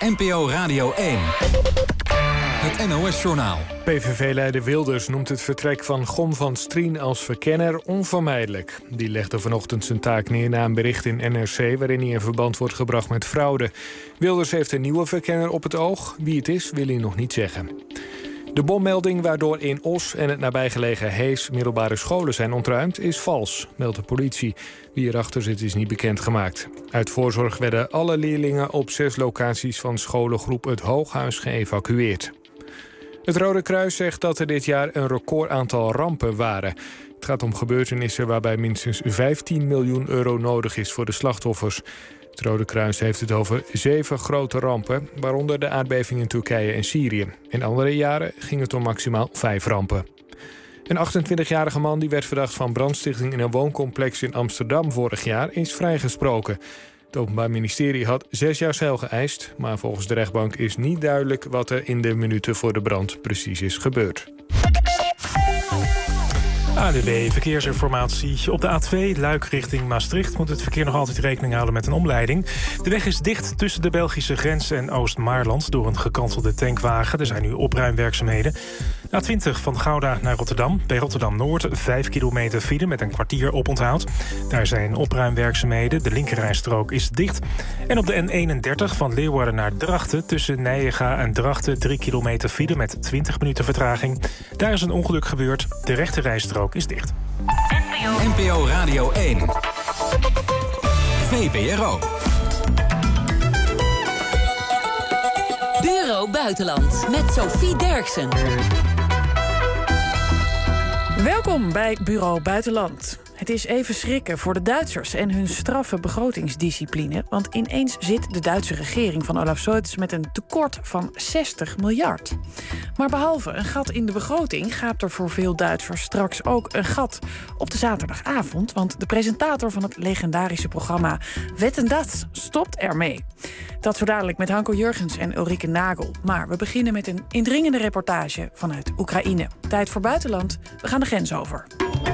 NPO Radio 1. Het NOS-journaal. PVV-leider Wilders noemt het vertrek van Gom van Strien als verkenner onvermijdelijk. Die legde vanochtend zijn taak neer na een bericht in NRC... waarin hij in verband wordt gebracht met fraude. Wilders heeft een nieuwe verkenner op het oog. Wie het is, wil hij nog niet zeggen. De bommelding waardoor in Os en het nabijgelegen Hees middelbare scholen zijn ontruimd is vals, meldt de politie. Wie erachter zit is niet bekendgemaakt. Uit voorzorg werden alle leerlingen op 6 locaties van scholengroep Het Hooghuis geëvacueerd. Het Rode Kruis zegt dat er dit jaar een recordaantal rampen waren. Het gaat om gebeurtenissen waarbij minstens 15 miljoen euro nodig is voor de slachtoffers. Het Rode Kruis heeft het over 7 grote rampen, waaronder de aardbeving in Turkije en Syrië. In andere jaren ging het om maximaal 5 rampen. Een 28-jarige man die werd verdacht van brandstichting in een wooncomplex in Amsterdam vorig jaar is vrijgesproken. Het Openbaar Ministerie had 6 jaar cel geëist, maar volgens de rechtbank is niet duidelijk wat er in de minuten voor de brand precies is gebeurd. ADB Verkeersinformatie. Op de A2 Luik richting Maastricht moet het verkeer nog altijd rekening houden met een omleiding. De weg is dicht tussen de Belgische grens en Oost-Maarland door een gekantelde tankwagen. Er zijn nu opruimwerkzaamheden. A20 van Gouda naar Rotterdam. Bij Rotterdam-Noord 5 kilometer file met een kwartier oponthoud. Daar zijn opruimwerkzaamheden. De linkerrijstrook is dicht. En op de N31 van Leeuwarden naar Drachten tussen Nijega en Drachten 3 kilometer file met 20 minuten vertraging. Daar is een ongeluk gebeurd. De rechterrijstrook is dicht. NPO Radio 1. VPRO. Bureau Buitenland met Sophie Derksen. Welkom bij Bureau Buitenland. Het is even schrikken voor de Duitsers en hun straffe begrotingsdiscipline. Want ineens zit de Duitse regering van Olaf Scholz met een tekort van 60 miljard. Maar behalve een gat in de begroting gaapt er voor veel Duitsers straks ook een gat op de zaterdagavond. Want de presentator van het legendarische programma Wetten dat stopt ermee. Dat zo dadelijk met Hanko Jurgens en Ulrike Nagel. Maar we beginnen met een indringende reportage vanuit Oekraïne. Tijd voor buitenland, we gaan de grens over.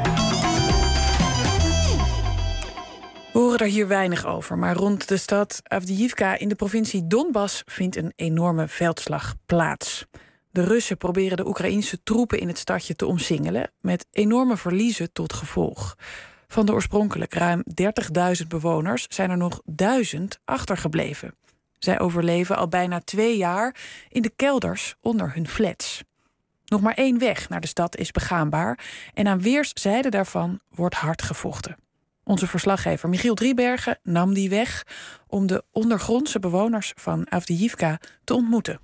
We horen er hier weinig over, maar rond de stad Avdiivka in de provincie Donbass vindt een enorme veldslag plaats. De Russen proberen de Oekraïense troepen in het stadje te omsingelen, met enorme verliezen tot gevolg. Van de oorspronkelijk ruim 30.000 bewoners zijn er nog 1000 achtergebleven. Zij overleven al bijna 2 jaar in de kelders onder hun flats. Nog maar 1 weg naar de stad is begaanbaar en aan weerszijden daarvan wordt hard gevochten. Onze verslaggever Michiel Driebergen nam die weg om de ondergrondse bewoners van Avdiivka te ontmoeten.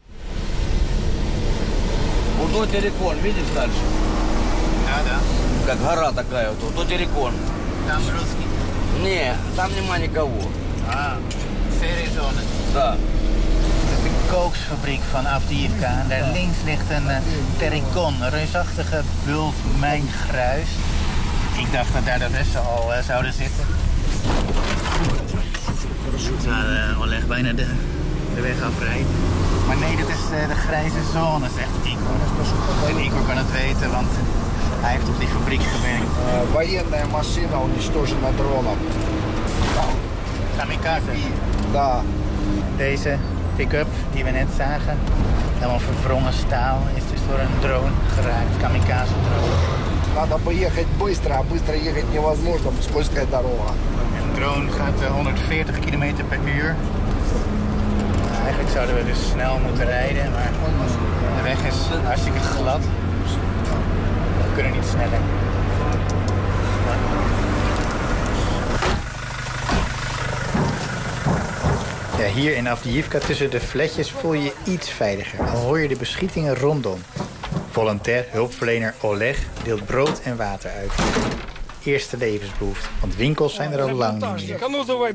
Как гора такая вот, вот Терекон. Там русский? Не, там нема никого. Ah, Serizone. Да. Dat is de kooksfabriek van Avdiivka. En daar links ligt een Terikon, een reusachtige bult mijngruis. Ik dacht dat daar de Russen al zouden zitten. Nou, Oleg bijna de weg afrijdt. Maar nee, dat is de grijze zone, zegt Igor. En Igor kan het weten, want hij heeft op die fabriek gewerkt. Военная машина уничтожена дроном. Kamikaze. Да. Deze pick-up die we net zagen, helemaal verwrongen staal, is dus door een drone geraakt. Kamikaze-drone. Надо поехать быстро, а быстро ехать невозможно, скользкая дорога. Een drone gaat 140 km per uur. Eigenlijk zouden we dus snel moeten rijden, maar de weg is hartstikke glad. We kunnen niet sneller. Ja, hier in Avdiivka tussen de flatjes voel je je iets veiliger. Al hoor je de beschietingen rondom. Volontair hulpverlener Oleg deelt brood en water uit. Eerste levensbehoefte, want winkels zijn er al lang niet meer.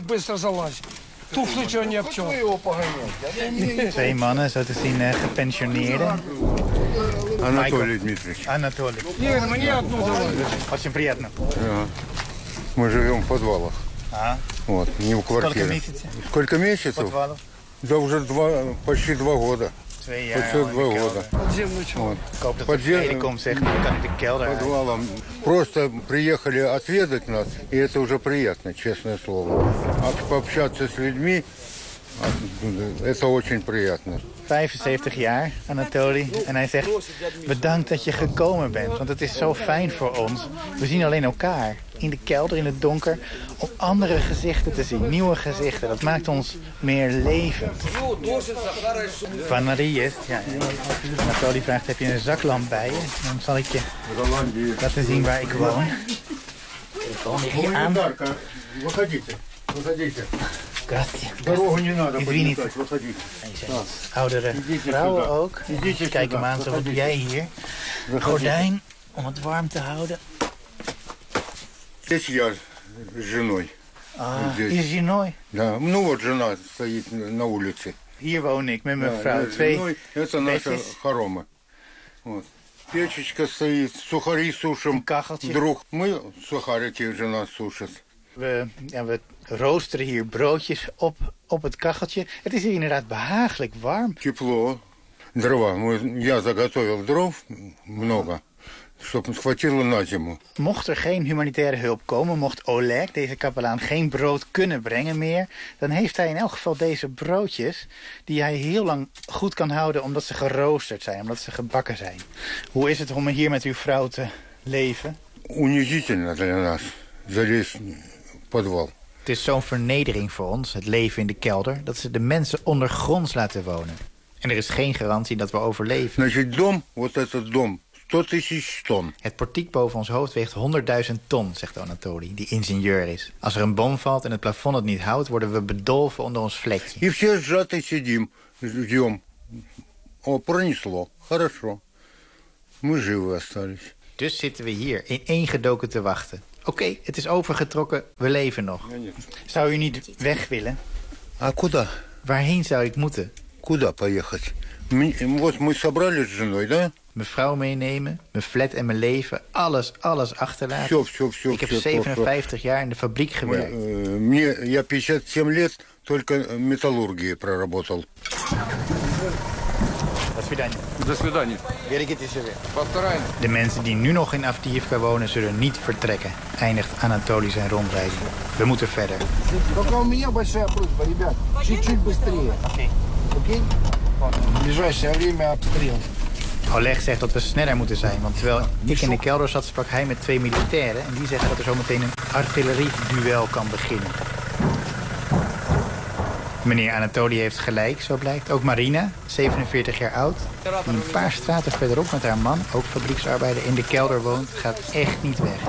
2 mannen, zo te zien gepensioneerden. Анатолий Дмитриевич. Анатолий. Очень приятно. Мы живем в подвалах. Вот, не в квартире. Сколько месяцев? Сколько месяцев? Подвалов? Да уже почти 2 года. 2 jaar Почти 2 года. Вот. Ik hoop dat de Telecom zegt, dan kan ik de kelder uit. Подвалом. Просто приехали отведать нас, и это уже приятно, честное слово. Пообщаться с людьми, Это очень приятно. 75 jaar, Anatoly. En hij zegt, bedankt dat je gekomen bent. Want het is zo fijn voor ons. We zien alleen elkaar. In de kelder, in het donker. Om andere gezichten te zien. Nieuwe gezichten. Dat maakt ons meer levend. Van Marie is. Ja, Anatoly vraagt, heb je een zaklamp bij je? Dan zal ik je laten zien waar ik woon. Kom ik hier aan. Извините. Oudere vrouwen ook. Kijk hem aan, zo wat doe jij hier? Gordijn om het warm te houden. Здесь я с женой. Hier is je nooi. Да, ну вот жена стоит на улице. Hier woon ik met mijn vrouw. Twee Это наша хоромы. Вот. Печечка стоит, сухари сушим. Kacheltje. Друг, мы сухарики жена сушит. We roosteren hier broodjes op het kacheltje. Het is hier inderdaad behagelijk warm. Тепло. Дрова. Я заготовил дров много, чтобы хватило на зиму. Mocht er geen humanitaire hulp komen, mocht Oleg, deze kapelaan, geen brood kunnen brengen meer, dan heeft hij in elk geval deze broodjes die hij heel lang goed kan houden omdat ze geroosterd zijn, omdat ze gebakken zijn. Hoe is het om hier met uw vrouw te leven? Унизительно для нас. Залезть в подвал. Het is zo'n vernedering voor ons, het leven in de kelder, dat ze de mensen ondergronds laten wonen. En er is geen garantie dat we overleven. Значит, дом, вот этот дом, 100 000 ton. Het portiek boven ons hoofd weegt 100.000 ton, zegt Anatoly, die ingenieur is. Als er een bom valt en het plafond het niet houdt, worden we bedolven onder ons vlekje. И все сжаты сидим, ждем. О, пронесло. Хорошо. Мы живы остались. Dus zitten we hier, ineengedoken te wachten. Oké, het is overgetrokken, we leven nog. Zou u niet weg willen? А куда? Waarheen zou ik moeten? Куда поехать? Вот мы собрались с женой, да? Mijn vrouw meenemen, mijn flat en mijn leven, alles achterlaten. Все, ik heb 57 jaar in de fabriek gewerkt. Я 57 лет только металлургии проработал. До свидания. De mensen die nu nog in Avdiivka wonen zullen niet vertrekken, eindigt Anatoly zijn rondleiding. We moeten verder. Только у меня большая просьба, ребят, чуть-чуть быстрее. Окей? В ближайшее время обстрел. Oleg zegt dat we sneller moeten zijn, want terwijl ik in de kelder zat, sprak hij met 2 militairen en die zeggen dat er zometeen een artillerieduel kan beginnen. Meneer Anatoly heeft gelijk, zo blijkt. Ook Marina, 47 jaar oud, die een paar straten verderop met haar man, ook fabrieksarbeider, in de kelder woont, gaat echt niet weg.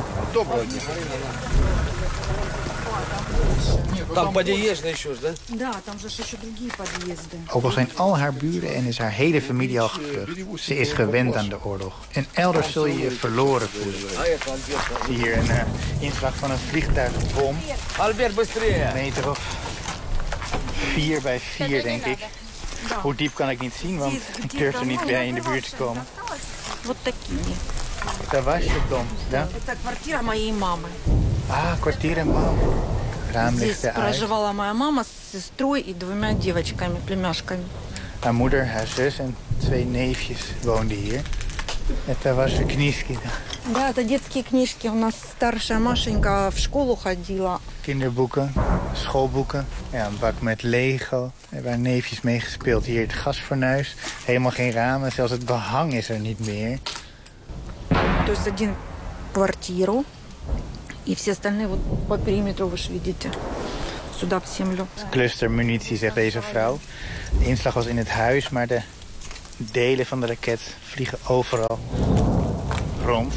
Там подъездный еще, да? Да, там же еще другие подъезды. Ook al zijn al haar buren en is haar hele familie al gevlucht. Ze is gewend aan de oorlog. En elders zul je je verloren voelen. Hier een inslag van een vliegtuigbom. Albert, быстрее! Een meter of 4 bij 4, denk ik. Hoe diep kan ik niet zien, want ik durf er niet bij in de buurt te komen. Вот такие. Daar was je, Tom. Ja? Это квартира моей мамы. Ah, kwartier en mam. Raam ligt Здесь eruit. проживала моя мама с сестрой и 2 девочками, племяшками. Haar moeder, haar zus en 2 neefjes woonden hier. Это ваши книжки. Да, это детские книжки. У нас старшая Машенька в школу ходила. Kinderboeken, schoolboeken. Ja, een bak met Lego. Hebben haar neefjes meegespeeld. Hier het gasfornuis. Helemaal geen ramen. Zelfs het behang is er niet meer. То есть 1 квартиру. И все остальные вот по периметру вы же видите. Сюда в землю. Clustermunitie, zegt deze vrouw. De inslag was in het huis, maar de delen van de raket vliegen overal rond.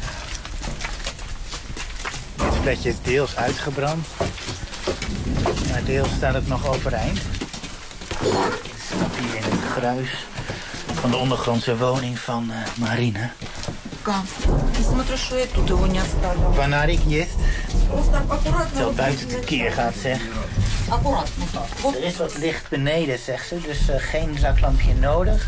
Het flatje is deels uitgebrand. Maar deels staat het nog overeind. Ik stap hier in het gruis van de ondergrondse woning van Marina. И смотрю, что я тут его не оставила. Vanarik jest. Просто аккуратно. Terwijl buiten tekeer gaat, zeg. Аккуратно так. Er is wat licht beneden, zegt ze, dus geen zaklampje nodig.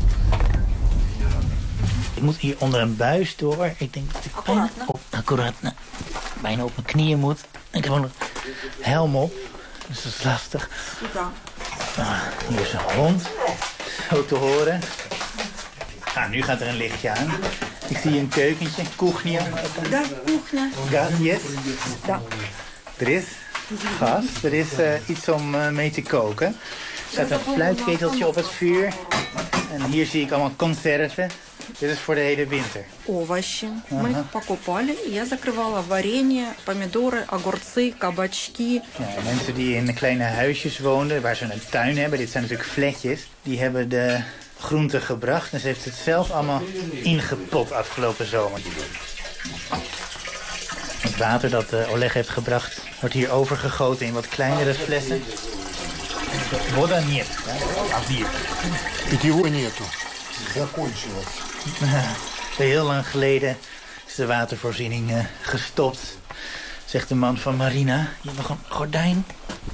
Ik moet hier onder een buis door. Ik denk dat ik bijna op mijn knieën moet. Ik heb ook nog helm op, dus dat is lastig. Hier is een hond, zo te horen. Nu gaat er een lichtje aan. Ik zie een keukentje, kuchnia. Да, кухня. Gas, yes. Да. Er is gas, er is iets om mee te koken. staat een fluitketeltje op het vuur. En hier zie ik allemaal conserven. Dit is voor de hele winter. Овощи. Мы их покупали. Я закрывала варенье, помидоры, огурцы, кабачки. Ja, mensen die in kleine huisjes woonden, waar ze een tuin hebben. Dit zijn natuurlijk flatjes. Die hebben de groenten gebracht. En ze heeft het zelf allemaal ingepot afgelopen zomer. Het water dat Oleg heeft gebracht wordt hier overgegoten in wat kleinere flessen. Вода нет, да? Авдіїв. Питьевой нету. Закончилось. Heel lang geleden is de watervoorziening gestopt, zegt de man van Marina. Je hebt nog een gordijn.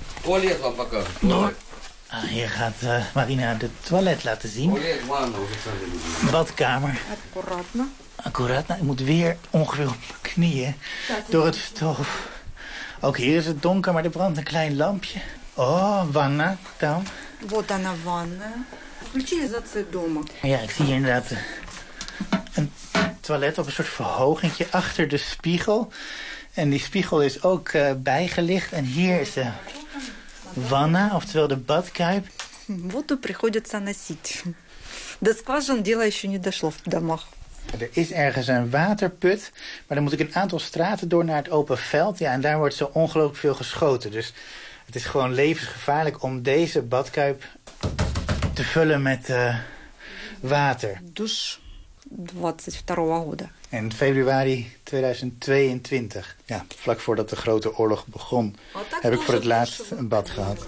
Hier gaat Marina de toilet laten zien. Badkamer. Accuraat. Nou, ik moet weer ongeveer op mijn knieën door het stof. Ook hier is het donker, maar er brandt een klein lampje. Oh, wanna, dan. Вот она ванная. Утилизация дома. Ja, ik zie hier inderdaad een toilet op een soort verhogingje achter de spiegel. En die spiegel is ook bijgelicht. En hier is de wanna, oftewel de badkuip. Воду приходится носить. До скважин дело еще не дошло в домах. Er is ergens een waterput, maar dan moet ik een aantal straten door naar het open veld. Ja, en daar wordt zo ongelooflijk veel geschoten. Dus het is gewoon levensgevaarlijk om deze badkuip te vullen met water. Douche 22 года. En februari 2022, ja, vlak voordat de grote oorlog begon, heb ik voor het laatst een bad gehad.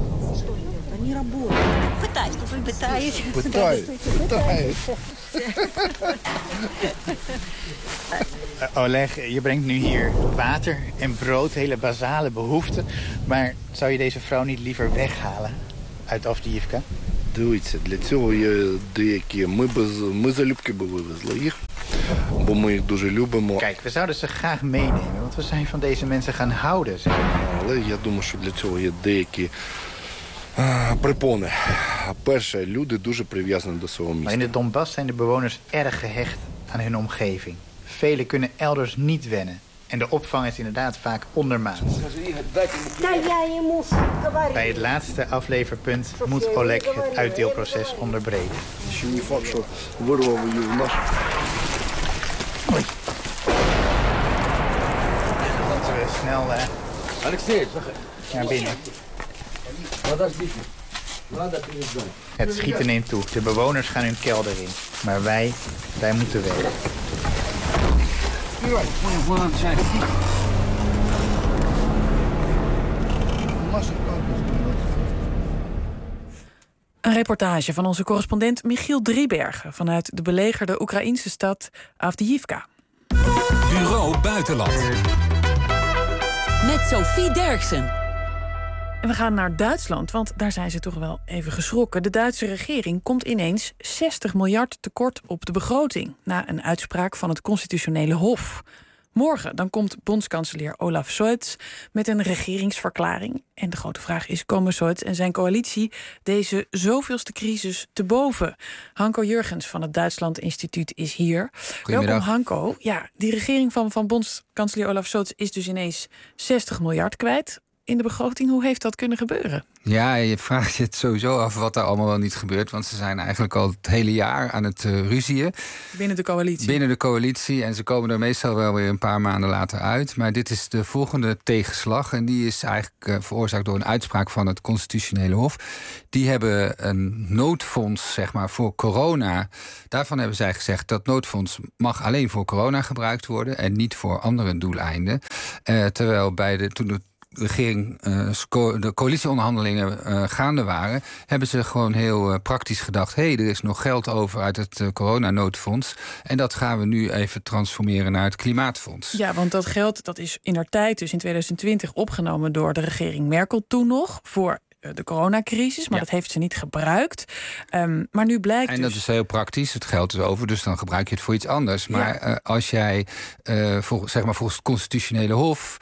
Oleg, je brengt nu hier water en brood, hele basale behoeften. Maar zou je deze vrouw niet liever weghalen uit Avdiivka? Дивіться, для цього є деякі. Ми залюбки би вивезли їх, бо ми їх дуже любимо. Kijk, we zouden ze graag meenemen, want we zijn van deze mensen gaan houden. Zeg. Але я думаю, що для цього є деякі препони. Перше, люди дуже прив'язані до свого міста. Maar in de Donbass zijn de bewoners erg gehecht aan hun omgeving. Velen kunnen elders niet wennen. En de opvang is inderdaad vaak ondermaats. Bij het laatste afleverpunt moet Oleg het uitdeelproces onderbreken. Oei. Laten we snel naar binnen. Het schieten neemt toe. De bewoners gaan hun kelder in. Maar wij moeten weg. Een reportage van onze correspondent Michiel Driebergen vanuit de belegerde Oekraïnse stad Avdiivka. Bureau Buitenland. Met Sophie Derksen. En we gaan naar Duitsland, want daar zijn ze toch wel even geschrokken. De Duitse regering komt ineens 60 miljard tekort op de begroting na een uitspraak van het Constitutionele Hof. Morgen dan komt bondskanselier Olaf Scholz met een regeringsverklaring. En de grote vraag is, komen Scholz en zijn coalitie deze zoveelste crisis te boven? Hanko Jurgens van het Duitsland Instituut is hier. Welkom, Hanko. Ja, die regering van bondskanselier Olaf Scholz is dus ineens 60 miljard kwijt in de begroting. Hoe heeft dat kunnen gebeuren? Ja, je vraagt je het sowieso af wat daar allemaal wel niet gebeurt. Want ze zijn eigenlijk al het hele jaar aan het ruzien. Binnen de coalitie? Binnen de coalitie. En ze komen er meestal wel weer een paar maanden later uit. Maar dit is de volgende tegenslag. En die is eigenlijk veroorzaakt door een uitspraak van het Constitutionele Hof. Die hebben een noodfonds, zeg maar, voor corona. Daarvan hebben zij gezegd dat noodfonds mag alleen voor corona gebruikt worden en niet voor andere doeleinden. Terwijl toen de regering, de coalitieonderhandelingen gaande waren, hebben ze gewoon heel praktisch gedacht, er is nog geld over uit het coronanoodfonds en dat gaan we nu even transformeren naar het klimaatfonds. Ja, want dat geld dat is indertijd, dus in 2020, opgenomen door de regering Merkel toen nog voor de coronacrisis, maar dat heeft ze niet gebruikt. Maar nu blijkt en dat is heel praktisch, het geld is over, dus dan gebruik je het voor iets anders. Maar als jij volgens het Constitutionele Hof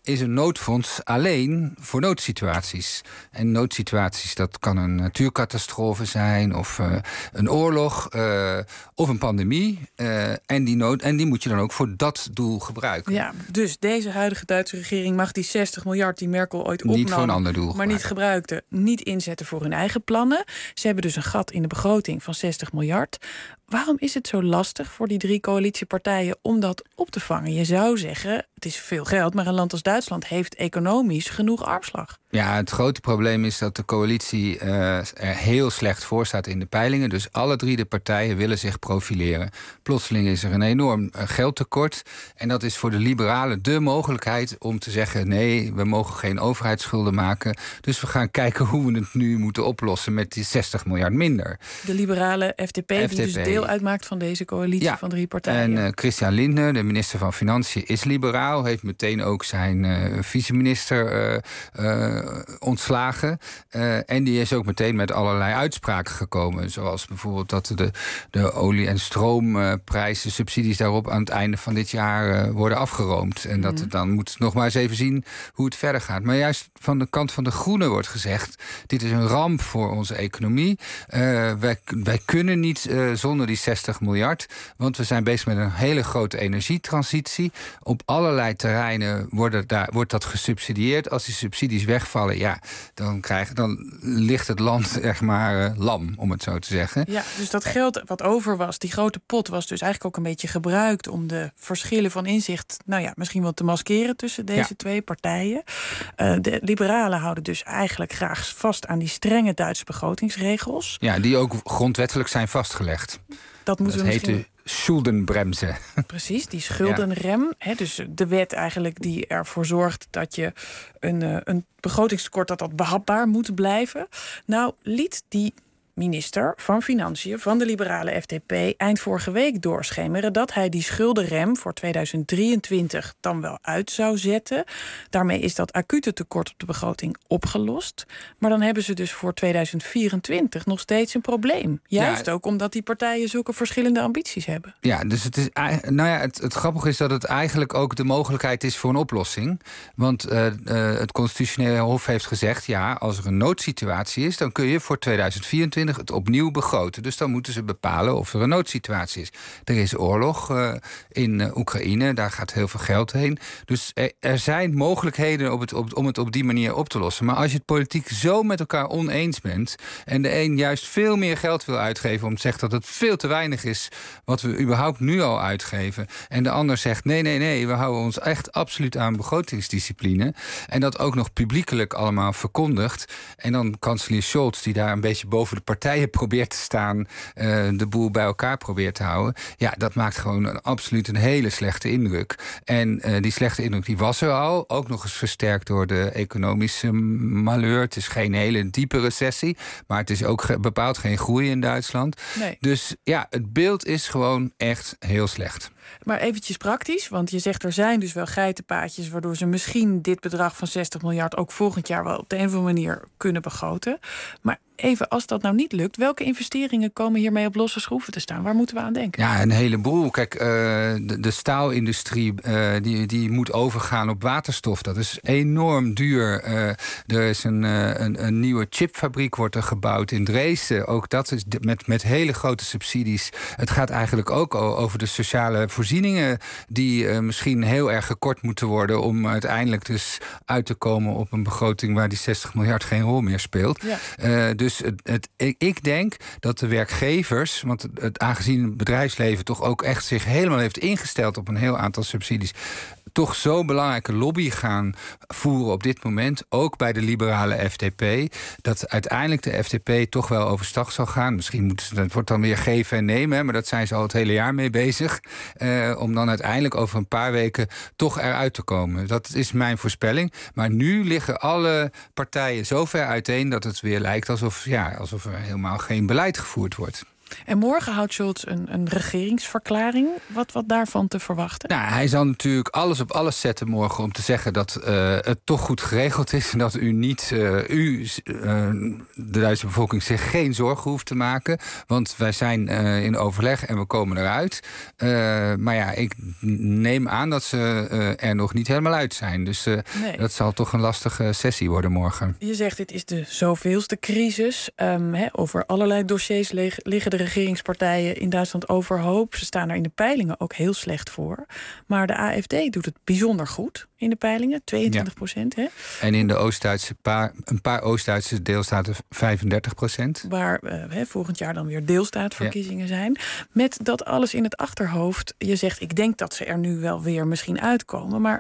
is een noodfonds alleen voor noodsituaties. En noodsituaties, dat kan een natuurcatastrofe zijn, of een oorlog, of een pandemie. En die moet je dan ook voor dat doel gebruiken. Ja, dus deze huidige Duitse regering mag die 60 miljard die Merkel ooit opnam, niet voor een ander doel maar niet gebruikte, niet inzetten voor hun eigen plannen. Ze hebben dus een gat in de begroting van 60 miljard. Waarom is het zo lastig voor die 3 coalitiepartijen om dat op te vangen? Je zou zeggen, het is veel geld, maar een land als Duitsland heeft economisch genoeg armslag. Ja, het grote probleem is dat de coalitie er heel slecht voor staat in de peilingen. Dus alle 3 de partijen willen zich profileren. Plotseling is er een enorm geldtekort. En dat is voor de liberalen de mogelijkheid om te zeggen, nee, we mogen geen overheidsschulden maken. Dus we gaan kijken hoe we het nu moeten oplossen met die 60 miljard minder. De liberale FDP die dus deel uitmaakt van deze coalitie van 3 partijen. En Christian Lindner, de minister van Financiën, is liberaal. Heeft meteen ook zijn vice-minister ontslagen. En die is ook meteen met allerlei uitspraken gekomen. Zoals bijvoorbeeld dat de olie- en stroomprijzen, subsidies daarop aan het einde van dit jaar worden afgeroomd. En dat dan moet nog maar eens even zien hoe het verder gaat. Maar juist van de kant van de Groenen wordt gezegd, dit is een ramp voor onze economie. Wij kunnen niet zonder die 60 miljard. Want we zijn bezig met een hele grote energietransitie. Op allerlei terreinen wordt dat gesubsidieerd. Als die subsidies wegvallen, ja, dan ligt het land echt maar lam, om het zo te zeggen. Ja, dus dat geld wat over was, die grote pot, was dus eigenlijk ook een beetje gebruikt om de verschillen van inzicht, misschien wel te maskeren tussen deze 2 partijen. De liberalen houden dus eigenlijk graag vast aan die strenge Duitse begrotingsregels. Ja, die ook grondwettelijk zijn vastgelegd. Dat heet de Schuldenbremse. Precies, die schuldenrem. Ja. Dus de wet eigenlijk die ervoor zorgt dat je een begrotingstekort dat behapbaar moet blijven. Nou, liet die minister van Financiën van de liberale FDP eind vorige week doorschemeren dat hij die schuldenrem voor 2023 dan wel uit zou zetten. Daarmee is dat acute tekort op de begroting opgelost. Maar dan hebben ze dus voor 2024 nog steeds een probleem. Juist ook omdat die partijen zulke verschillende ambities hebben. Ja, dus het grappige is dat het eigenlijk ook de mogelijkheid is voor een oplossing. Want het Constitutionele Hof heeft gezegd, ja, als er een noodsituatie is, dan kun je voor 2024 het opnieuw begroten. Dus dan moeten ze bepalen of er een noodsituatie is. Er is oorlog in Oekraïne, daar gaat heel veel geld heen. Dus er zijn mogelijkheden om het op die manier op te lossen. Maar als je het politiek zo met elkaar oneens bent en de een juist veel meer geld wil uitgeven, om te zeggen dat het veel te weinig is wat we überhaupt nu al uitgeven, en de ander zegt nee, we houden ons echt absoluut aan begrotingsdiscipline, en dat ook nog publiekelijk allemaal verkondigt, en dan kanselier Scholz, die daar een beetje boven de partijen probeert te staan, de boel bij elkaar probeert te houden, ja, dat maakt gewoon absoluut een hele slechte indruk. En die slechte indruk die was er al, ook nog eens versterkt door de economische malheur. Het is geen hele diepe recessie, maar het is ook bepaald geen groei in Duitsland. Nee. Dus ja, het beeld is gewoon echt heel slecht. Maar eventjes praktisch, want je zegt er zijn dus wel geitenpaadjes waardoor ze misschien dit bedrag van 60 miljard ook volgend jaar wel op de een of andere manier kunnen begroten. Maar even, als dat nou niet lukt, welke investeringen komen hiermee op losse schroeven te staan? Waar moeten we aan denken? Ja, een heleboel. Kijk, de staalindustrie die moet overgaan op waterstof. Dat is enorm duur. Er is een nieuwe chipfabriek wordt er gebouwd in Dresden. Ook dat is met hele grote subsidies. Het gaat eigenlijk ook over de sociale voorzieningen die misschien heel erg gekort moeten worden om uiteindelijk dus uit te komen op een begroting waar die 60 miljard geen rol meer speelt. Ja. Dus ik denk dat de werkgevers, want aangezien het bedrijfsleven toch ook echt zich helemaal heeft ingesteld op een heel aantal subsidies, toch zo'n belangrijke lobby gaan voeren op dit moment, ook bij de liberale FDP, dat uiteindelijk de FDP toch wel overstag zal gaan. Misschien het wordt dan weer geven en nemen, maar dat zijn ze al het hele jaar mee bezig. Om dan uiteindelijk over een paar weken toch eruit te komen. Dat is mijn voorspelling. Maar nu liggen alle partijen zo ver uiteen dat het weer lijkt alsof er helemaal geen beleid gevoerd wordt. En morgen houdt Scholz een regeringsverklaring. Wat daarvan te verwachten? Nou, hij zal natuurlijk alles op alles zetten morgen om te zeggen dat het toch goed geregeld is. En dat de Duitse bevolking zich geen zorgen hoeft te maken. Want wij zijn in overleg en we komen eruit. Maar ja, ik neem aan dat ze er nog niet helemaal uit zijn. Dus dat zal toch een lastige sessie worden morgen. Je zegt, dit is de zoveelste crisis. Over allerlei dossiers liggen de regeringspartijen in Duitsland overhoop. Ze staan er in de peilingen ook heel slecht voor. Maar de AfD doet het bijzonder goed in de peilingen. 22%. Hè? En in de een paar Oost-Duitse deelstaten 35%. Waar volgend jaar dan weer deelstaatverkiezingen zijn. Met dat alles in het achterhoofd. Je zegt, ik denk dat ze er nu wel weer misschien uitkomen. Maar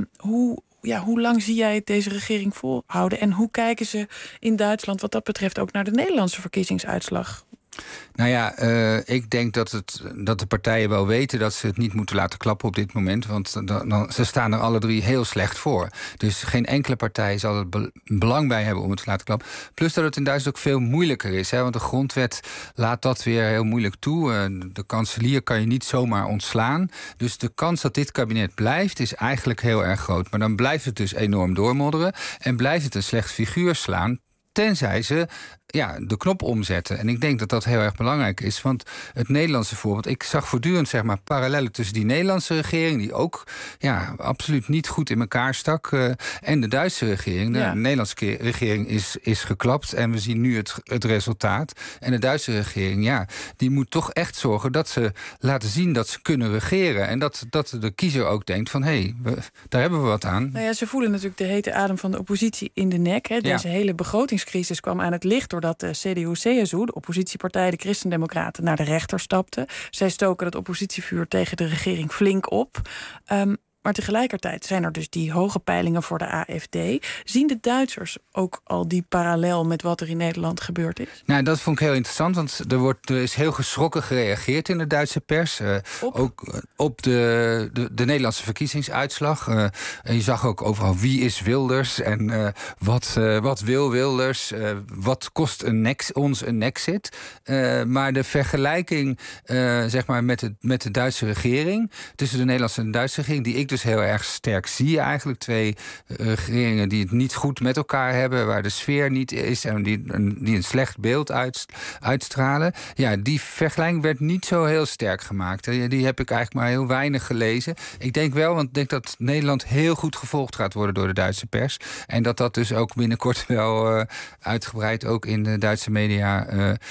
hoe lang zie jij deze regering volhouden? En hoe kijken ze in Duitsland wat dat betreft ook naar de Nederlandse verkiezingsuitslag? Nou ja, ik denk dat de partijen wel weten dat ze het niet moeten laten klappen op dit moment. Want ze staan er alle drie heel slecht voor. Dus geen enkele partij zal er belang bij hebben om het te laten klappen. Plus dat het in Duitsland ook veel moeilijker is. Want de grondwet laat dat weer heel moeilijk toe. De kanselier kan je niet zomaar ontslaan. Dus de kans dat dit kabinet blijft is eigenlijk heel erg groot. Maar dan blijft het dus enorm doormodderen. En blijft het een slecht figuur slaan. Tenzij ze de knop omzetten. En ik denk dat dat heel erg belangrijk is. Want het Nederlandse voorbeeld... Ik zag voortdurend parallellen tussen die Nederlandse regering... die ook absoluut niet goed in elkaar stak... en de Duitse regering. De Nederlandse regering is geklapt... en we zien nu het resultaat. En de Duitse regering, die moet toch echt zorgen... dat ze laten zien dat ze kunnen regeren. En dat de kiezer ook denkt van... daar hebben we wat aan. Nou ja, ze voelen natuurlijk de hete adem van de oppositie in de nek. Hè. Deze hele begrotingscrisis kwam aan het licht... doordat de CDU-CSU, de oppositiepartij, de Christendemocraten... naar de rechter stapten. Zij stoken het oppositievuur tegen de regering flink op. Maar tegelijkertijd zijn er dus die hoge peilingen voor de AfD. Zien de Duitsers ook al die parallel met wat er in Nederland gebeurd is? Nou, dat vond ik heel interessant, want er is heel geschrokken gereageerd in de Duitse pers. Ook op de Nederlandse verkiezingsuitslag. En je zag ook overal wie is Wilders en wat wil Wilders? Wat kost ons een exit? Maar de vergelijking met de Duitse regering... tussen de Nederlandse en de Duitse regering... die ik dus heel erg sterk zie eigenlijk. Twee regeringen die het niet goed met elkaar hebben... waar de sfeer niet is en die een slecht beeld uitstralen. Ja, die vergelijking werd niet zo heel sterk gemaakt. Die heb ik eigenlijk maar heel weinig gelezen. Ik denk wel, want ik denk dat Nederland heel goed gevolgd gaat worden door de Duitse pers. En dat dus ook binnenkort wel uitgebreid ook in de Duitse media...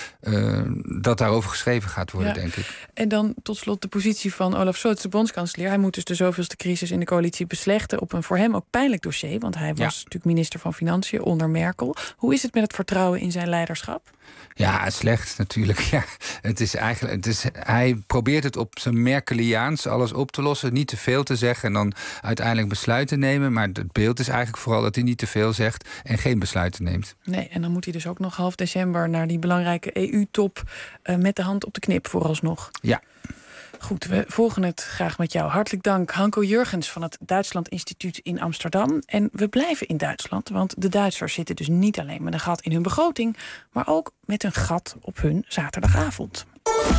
dat daarover geschreven gaat worden, denk ik. En dan tot slot de positie van Olaf Scholz, de bondskanselier. Hij moet dus de zoveelste crisis in de coalitie beslechten op een voor hem ook pijnlijk dossier. Want hij was natuurlijk minister van Financiën onder Merkel. Hoe is het met het vertrouwen in zijn leiderschap? Ja, slecht natuurlijk. Ja, hij probeert het op zijn Merkeliaans alles op te lossen. Niet te veel te zeggen en dan uiteindelijk besluiten nemen. Maar het beeld is eigenlijk vooral dat hij niet te veel zegt en geen besluiten neemt. Nee, en dan moet hij dus ook nog half december naar die belangrijke EU-top met de hand op de knip vooralsnog. Ja. Goed, we volgen het graag met jou. Hartelijk dank, Hanko Jurgens van het Duitsland Instituut in Amsterdam. En we blijven in Duitsland, want de Duitsers zitten dus niet alleen met een gat in hun begroting, maar ook met een gat op hun zaterdagavond.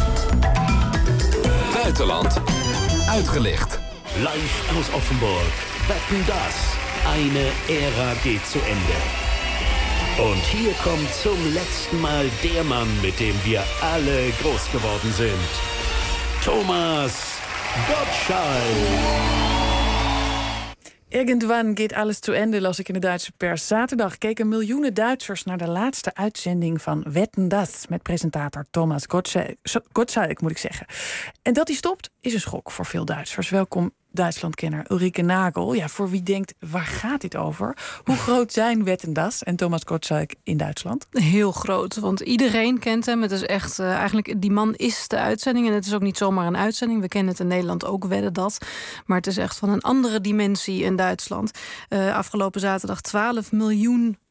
Buitenland uitgelicht. Live aus Offenburg. Wetten das? Eine Ära geht zu Ende. Und hier kommt zum letzten Mal der Mann, mit dem wir alle groß geworden sind. Thomas Gottschalk. Irgendwann geht alles zu Ende, las ik in de Duitse pers. Zaterdag keken miljoenen Duitsers naar de laatste uitzending van Wetten das... met presentator Thomas Gottschalk, moet ik zeggen. En dat hij stopt, is een schok voor veel Duitsers. Welkom Duitslandkenner Ulrike Nagel. Ja, voor wie denkt, waar gaat dit over? Hoe groot zijn Wetten das en Thomas Gottschalk in Duitsland? Heel groot, want iedereen kent hem. Het is echt, eigenlijk, die man is de uitzending. En het is ook niet zomaar een uitzending. We kennen het in Nederland ook, Wedden dat. Maar het is echt van een andere dimensie in Duitsland. Afgelopen zaterdag 12 miljoen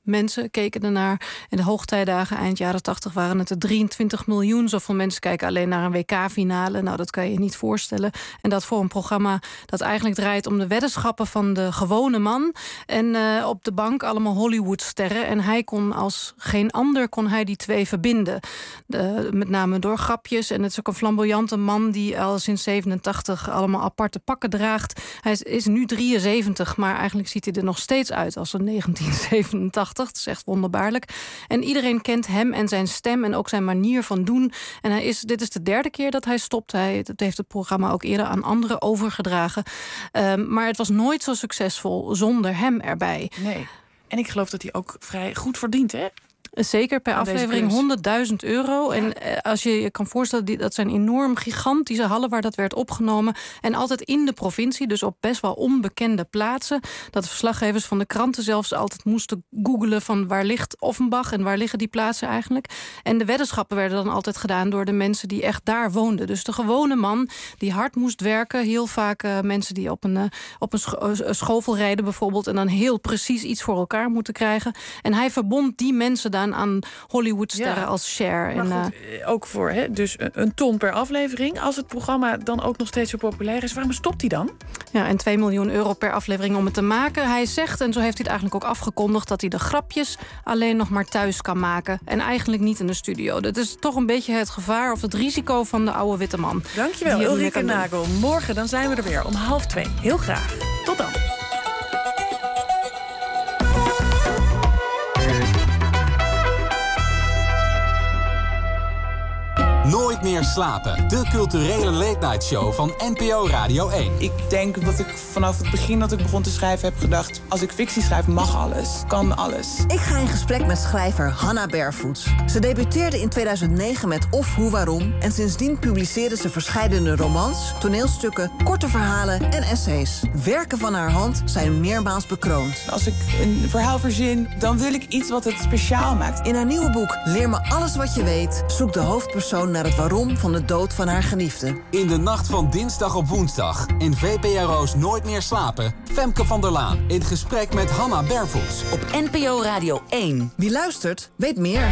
mensen keken ernaar. In de hoogtijdagen eind jaren 80 waren het er 23 miljoen. Zoveel mensen kijken alleen naar een WK-finale. Nou, dat kan je je niet voorstellen. En dat voor een programma dat eigenlijk draait om de weddenschappen van de gewone man. En op de bank allemaal Hollywoodsterren. En hij kon als geen ander die twee verbinden. Met name door grapjes. En het is ook een flamboyante man die al sinds 87 allemaal aparte pakken draagt. Hij is nu 73, maar eigenlijk ziet hij er nog steeds uit als een 1987. Dat is echt wonderbaarlijk. En iedereen kent hem en zijn stem en ook zijn manier van doen. En dit is de derde keer dat hij stopt. Dat heeft het programma ook eerder aan anderen overgedragen. Maar het was nooit zo succesvol zonder hem erbij. Nee. En ik geloof dat hij ook vrij goed verdient, hè? Zeker, per aflevering €100.000. En als je je kan voorstellen, dat zijn enorm gigantische hallen waar dat werd opgenomen. En altijd in de provincie, dus op best wel onbekende plaatsen. Dat de verslaggevers van de kranten zelfs altijd moesten googelen van waar ligt Offenbach en waar liggen die plaatsen eigenlijk. En de weddenschappen werden dan altijd gedaan door de mensen die echt daar woonden. Dus de gewone man die hard moest werken. Heel vaak mensen die op een schovel rijden bijvoorbeeld. En dan heel precies iets voor elkaar moeten krijgen. En hij verbond die mensen dan aan Hollywoodsterren als Cher. Maar goed, ook voor dus een ton per aflevering. Als het programma dan ook nog steeds zo populair is, waarom stopt hij dan? Ja, en €2 miljoen per aflevering om het te maken. Hij zegt, en zo heeft hij het eigenlijk ook afgekondigd, dat hij de grapjes alleen nog maar thuis kan maken. En eigenlijk niet in de studio. Dat is toch een beetje het gevaar of het risico van de oude witte man. Dankjewel, Ulrike Nagel. Morgen dan zijn we er weer om 1:30. Heel graag. Tot dan. Nooit meer slapen. De culturele late-night show van NPO Radio 1. Ik denk dat ik vanaf het begin dat ik begon te schrijven heb gedacht, als ik fictie schrijf mag alles, kan alles. Ik ga in gesprek met schrijver Hannah Barefoots. Ze debuteerde in 2009 met Of, Hoe, Waarom. En sindsdien publiceerde ze verscheidene romans, toneelstukken, korte verhalen en essays. Werken van haar hand zijn meermaals bekroond. Als ik een verhaal verzin, dan wil ik iets wat het speciaal maakt. In haar nieuwe boek Leer me alles wat je weet zoekt de hoofdpersoon naar het waarom van de dood van haar geliefde. In de nacht van dinsdag op woensdag in VPRO's Nooit meer slapen, Femke van der Laan in gesprek met Hannah Barefoots. Op NPO Radio 1. Wie luistert, weet meer.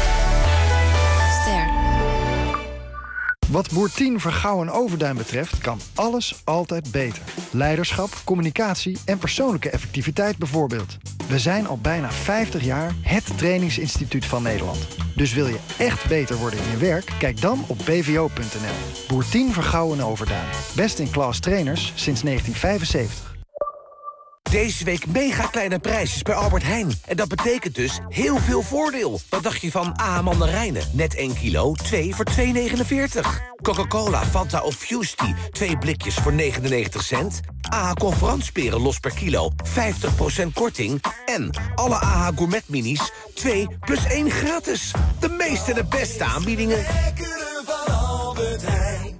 Ster. Wat Boer 10 Vergouwen-Overduin betreft kan alles altijd beter. Leiderschap, communicatie en persoonlijke effectiviteit bijvoorbeeld. We zijn al bijna 50 jaar het trainingsinstituut van Nederland. Dus wil je echt beter worden in je werk? Kijk dan op bvo.nl. Boer 10 Vergouwen-Overduin. Best in class trainers sinds 1975. Deze week mega kleine prijsjes bij Albert Heijn. En dat betekent dus heel veel voordeel. Wat dacht je van AH mandarijnen? Net 1 kilo, 2 voor €2,49. Coca-Cola, Fanta of Fuse Tea, 2 blikjes voor 99 cent. AH Conferansperen los per kilo, 50% korting. En alle AH Gourmet Minis, 2 plus 1 gratis. De meeste en de beste aanbiedingen. Lekkere van Albert Heijn.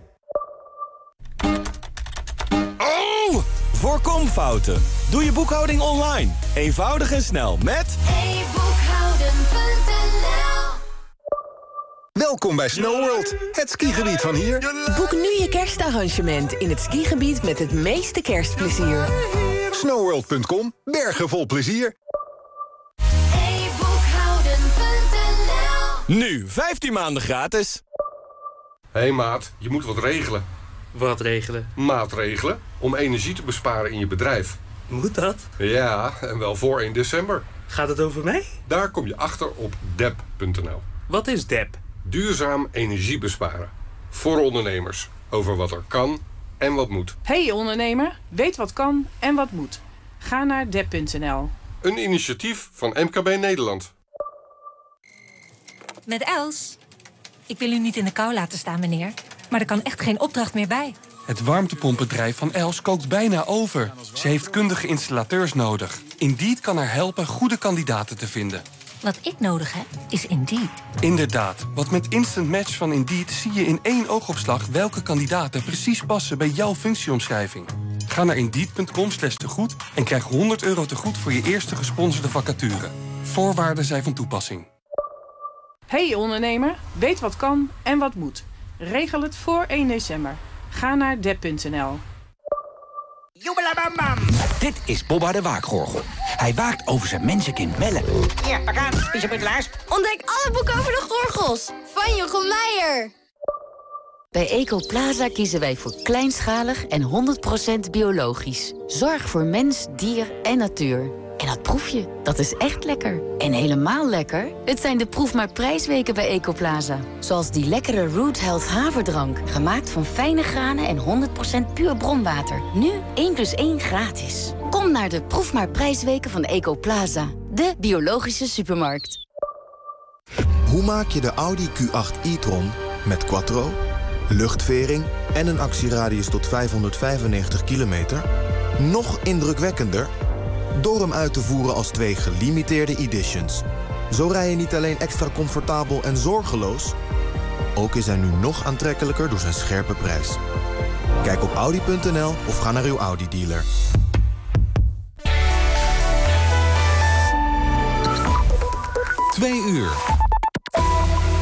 Oh! Voorkom fouten. Doe je boekhouding online. Eenvoudig en snel met e-boekhouden.nl. Welkom bij SnowWorld, het skigebied van hier. Boek nu je kerstarrangement in het skigebied met het meeste kerstplezier. SnowWorld.com, bergen vol plezier. e-boekhouden.nl. nu 15 maanden gratis. Hé maat, je moet wat regelen. Wat regelen? Maatregelen om energie te besparen in je bedrijf. Moet dat? Ja, en wel voor 1 december. Gaat het over mij? Daar kom je achter op dep.nl. Wat is DEP? Duurzaam energie besparen. Voor ondernemers. Over wat er kan en wat moet. Hey ondernemer, weet wat kan en wat moet. Ga naar dep.nl. Een initiatief van MKB Nederland. Met Els. Ik wil u niet in de kou laten staan, meneer. Maar er kan echt geen opdracht meer bij. Het warmtepompbedrijf van Els kookt bijna over. Ze heeft kundige installateurs nodig. Indeed kan haar helpen goede kandidaten te vinden. Wat ik nodig heb, is Indeed. Inderdaad, want met Instant Match van Indeed zie je in 1 oogopslag welke kandidaten precies passen bij jouw functieomschrijving. Ga naar Indeed.com/tegoed en krijg €100 tegoed voor je eerste gesponsorde vacature. Voorwaarden zijn van toepassing. Hey ondernemer, weet wat kan en wat moet. Regel het voor 1 december. Ga naar dep.nl. Yo Dit is Bobba de Waakgorgel. Hij waakt over zijn mensenkind Melle. Ja, pak aan, Pieterputtelaars. Ontdek alle boeken over de gorgels van Jochem Meijer. Bij Ecoplaza kiezen wij voor kleinschalig en 100% biologisch. Zorg voor mens, dier en natuur. En dat proef je, dat is echt lekker. En helemaal lekker, het zijn de proef maar prijsweken bij Ecoplaza. Zoals die lekkere Root Health haverdrank. Gemaakt van fijne granen en 100% puur bronwater. Nu 1+1 gratis. Kom naar de proef maar prijsweken van Ecoplaza. De biologische supermarkt. Hoe maak je de Audi Q8 e-tron met quattro, luchtvering en een actieradius tot 595 kilometer nog indrukwekkender? Door hem uit te voeren als 2 gelimiteerde editions. Zo rij je niet alleen extra comfortabel en zorgeloos, ook is hij nu nog aantrekkelijker door zijn scherpe prijs. Kijk op Audi.nl of ga naar uw Audi-dealer. Twee uur.